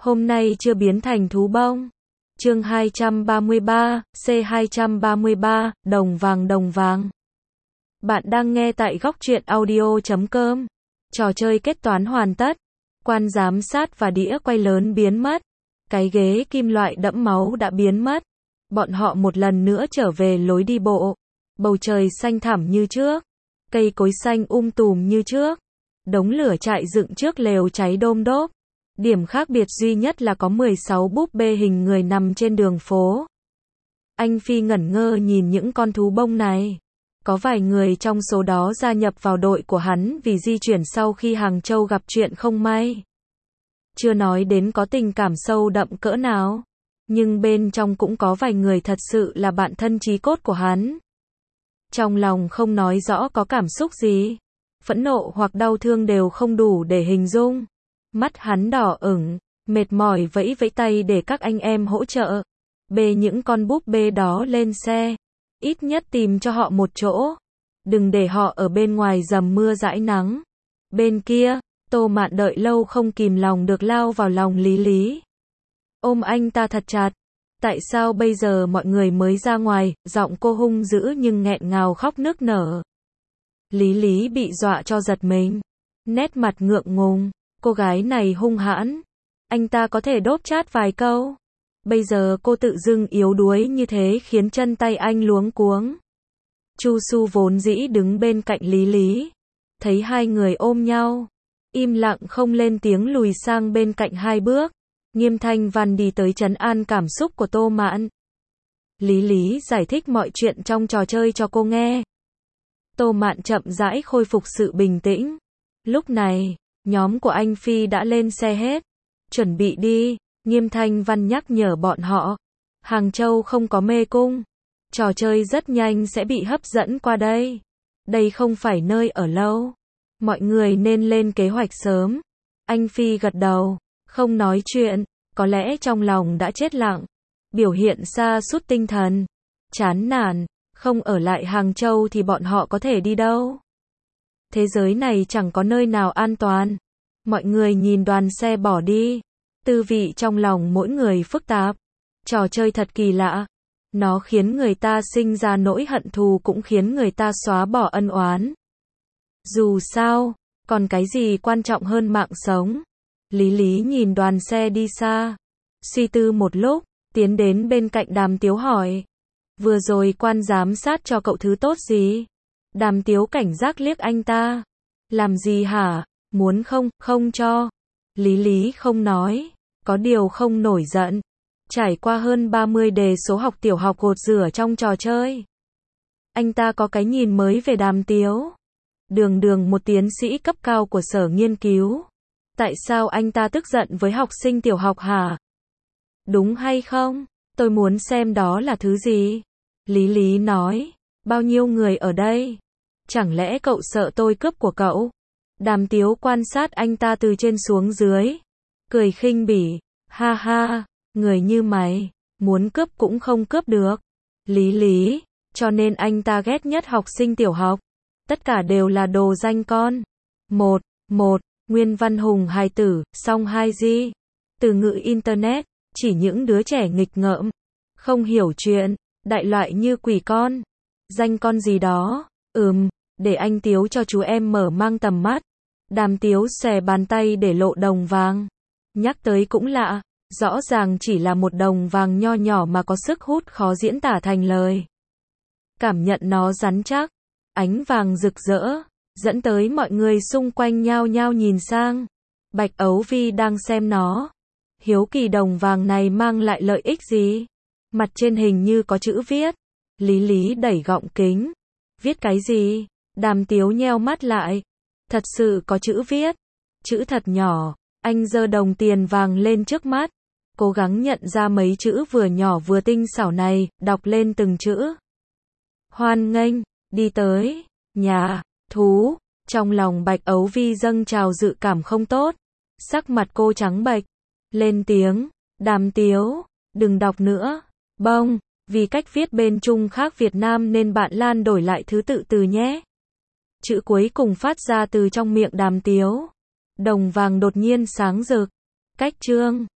Hôm nay chưa biến thành thú bông. Chương 233, C233, đồng vàng đồng vàng. Bạn đang nghe tại góc truyện audio.com. Trò chơi kết toán hoàn tất. Quan giám sát và đĩa quay lớn biến mất. Cái ghế kim loại đẫm máu đã biến mất. Bọn họ một lần nữa trở về lối đi bộ. Bầu trời xanh thẳm như trước. Cây cối xanh tùm như trước. Đống lửa trại dựng trước lều cháy đôm đốp. Điểm khác biệt duy nhất là có 16 búp bê hình người nằm trên đường phố. Anh Phi ngẩn ngơ nhìn những con thú bông này. Có vài người trong số đó gia nhập vào đội của hắn vì di chuyển sau khi Hàng Châu gặp chuyện không may. Chưa nói đến có tình cảm sâu đậm cỡ nào. Nhưng bên trong cũng có vài người thật sự là bạn thân chí cốt của hắn. Trong lòng không nói rõ có cảm xúc gì. Phẫn nộ hoặc đau thương đều không đủ để hình dung. Mắt hắn đỏ ửng, mệt mỏi vẫy vẫy tay để các anh em hỗ trợ. Bê những con búp bê đó lên xe. Ít nhất tìm cho họ một chỗ. Đừng để họ ở bên ngoài dầm mưa dãi nắng. Bên kia, Tô Mạn đợi lâu không kìm lòng được lao vào lòng Lý Lý. Ôm anh ta thật chặt. Tại sao bây giờ mọi người mới ra ngoài, giọng cô hung dữ nhưng nghẹn ngào khóc nức nở. Lý Lý bị dọa cho giật mình. Nét mặt ngượng ngùng. Cô gái này hung hãn. Anh ta có thể đốp chát vài câu. Bây giờ cô tự dưng yếu đuối như thế khiến chân tay anh luống cuống. Chu Su vốn dĩ đứng bên cạnh Lý Lý. Thấy hai người ôm nhau. Im lặng không lên tiếng lùi sang bên cạnh hai bước. Nghiêm Thanh Văn đi tới trấn an cảm xúc của Tô Mạn. Lý Lý giải thích mọi chuyện trong trò chơi cho cô nghe. Tô Mạn chậm rãi khôi phục sự bình tĩnh. Lúc này, nhóm của anh Phi đã lên xe hết. Chuẩn bị đi, Nghiêm Thanh Văn nhắc nhở bọn họ. Hàng Châu không có mê cung. Trò chơi rất nhanh sẽ bị hấp dẫn qua đây. Đây không phải nơi ở lâu. Mọi người nên lên kế hoạch sớm. Anh Phi gật đầu, không nói chuyện, có lẽ trong lòng đã chết lặng. Biểu hiện sa sút tinh thần. Chán nản, không ở lại Hàng Châu thì bọn họ có thể đi đâu. Thế giới này chẳng có nơi nào an toàn. Mọi người nhìn đoàn xe bỏ đi. Tư vị trong lòng mỗi người phức tạp. Trò chơi thật kỳ lạ. Nó khiến người ta sinh ra nỗi hận thù cũng khiến người ta xóa bỏ ân oán. Dù sao, còn cái gì quan trọng hơn mạng sống. Lý Lý nhìn đoàn xe đi xa. Suy tư một lúc, tiến đến bên cạnh Đàm Tiếu hỏi. Vừa rồi quan giám sát cho cậu thứ tốt gì? Đàm Tiếu cảnh giác liếc anh ta. Làm gì hả? Muốn không, không cho. Lý Lý không nói. Có điều không nổi giận. Trải qua hơn 30 đề số học tiểu học gột rửa trong trò chơi. Anh ta có cái nhìn mới về Đàm Tiếu. Đường một tiến sĩ cấp cao của sở nghiên cứu. Tại sao anh ta tức giận với học sinh tiểu học hả? Đúng hay không? Tôi muốn xem đó là thứ gì? Lý Lý nói. Bao nhiêu người ở đây? Chẳng lẽ cậu sợ tôi cướp của cậu? Đàm Tiếu quan sát anh ta từ trên xuống dưới. Cười khinh bỉ. Ha ha, người như mày, muốn cướp cũng không cướp được. Lý Lý, cho nên anh ta ghét nhất học sinh tiểu học. Tất cả đều là đồ danh con. Một, Nguyên Văn Hùng hài tử, song hai di. Từ ngữ Internet, chỉ những đứa trẻ nghịch ngợm. Không hiểu chuyện, đại loại như quỷ con. Danh con gì đó, để anh Tiếu cho chú em mở mang tầm mắt. Đàm Tiếu xòe bàn tay để lộ đồng vàng. Nhắc tới cũng lạ, rõ ràng chỉ là một đồng vàng nho nhỏ mà có sức hút khó diễn tả thành lời. Cảm nhận nó rắn chắc, ánh vàng rực rỡ, dẫn tới mọi người xung quanh nhao nhao nhìn sang. Bạch Ấu Vi đang xem nó. Hiếu kỳ đồng vàng này mang lại lợi ích gì? Mặt trên hình như có chữ viết. Lý Lý đẩy gọng kính. Viết cái gì? Đàm Tiếu nheo mắt lại. Thật sự có chữ viết. Chữ thật nhỏ. Anh giơ đồng tiền vàng lên trước mắt. Cố gắng nhận ra mấy chữ vừa nhỏ vừa tinh xảo này, đọc lên từng chữ. Hoan nghênh, đi tới, nhà, thú. Trong lòng Bạch Ấu Vi dâng trào dự cảm không tốt. Sắc mặt cô trắng bệch. Lên tiếng, Đàm Tiếu, đừng đọc nữa. Bông, vì cách viết bên Trung khác Việt Nam nên bạn Lan đổi lại thứ tự từ nhé. Chữ cuối cùng phát ra từ trong miệng Đàm Tiếu. Đồng vàng đột nhiên sáng rực. Cách chương.